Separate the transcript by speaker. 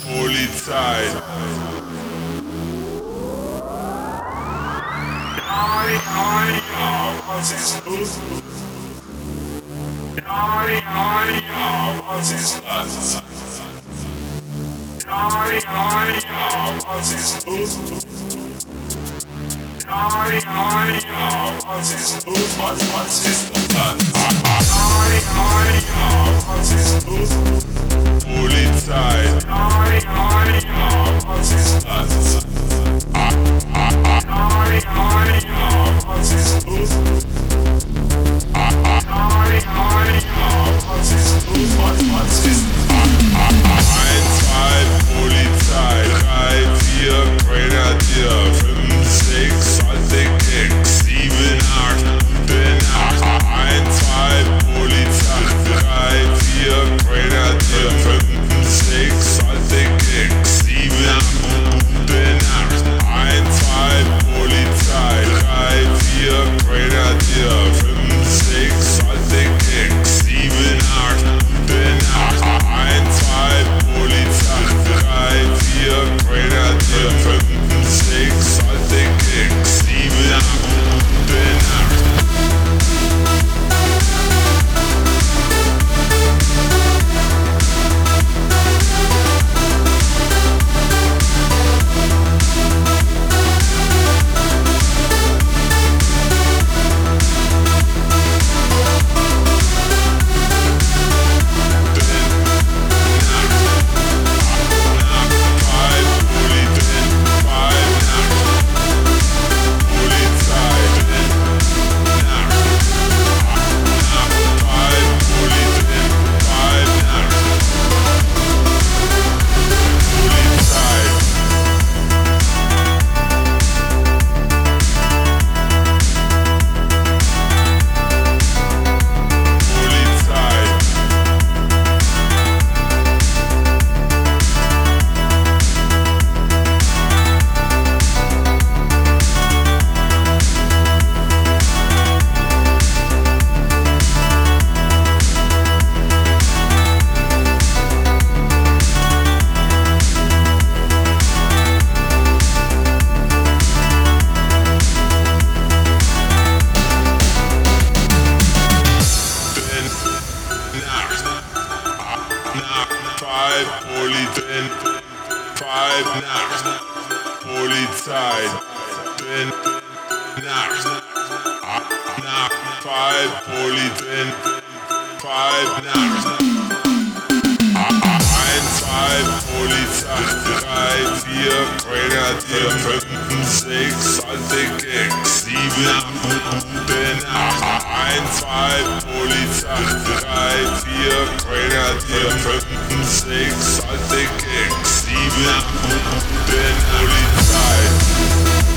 Speaker 1: Polizei. Ja, was ist los? Ja, was ist das? Ja, was ist los? Ja, was ist los? Was ist das? Ja, was ist los? Polizei. Ja, was ist das? Ja, was ist los? Was ist los? Was ist das? 1, 2, Polizei, 3, 4, Grenadier, 5, 6, 20, Kicks, 7, 8, gute Nacht. 1, 2, Polizei, 3, 4, Grenadier, 5, 6, 20, Kicks, 7, 8, gute Nacht. 1, 2, Polizei, 3, 4, Grenadier, 5, 6, 20, Kicks, 7, 8, gute Nacht. 1, 2, Polizei, 3, 4, Grenadier, 5, 6, 20 Kicks, 7, 8, gute Nacht. Polizei, bin Nacht, 5, Polizei, 5 Nacht. 1, 2, Polizei, 3, 4, Grenadier, 5, 6, 20 Kicks, 7, 8, gute Nacht. 1, 2, Polizei, 3, 4, Grenadier, 5, 6, 20 Kicks, 7, 8, gute Polizei.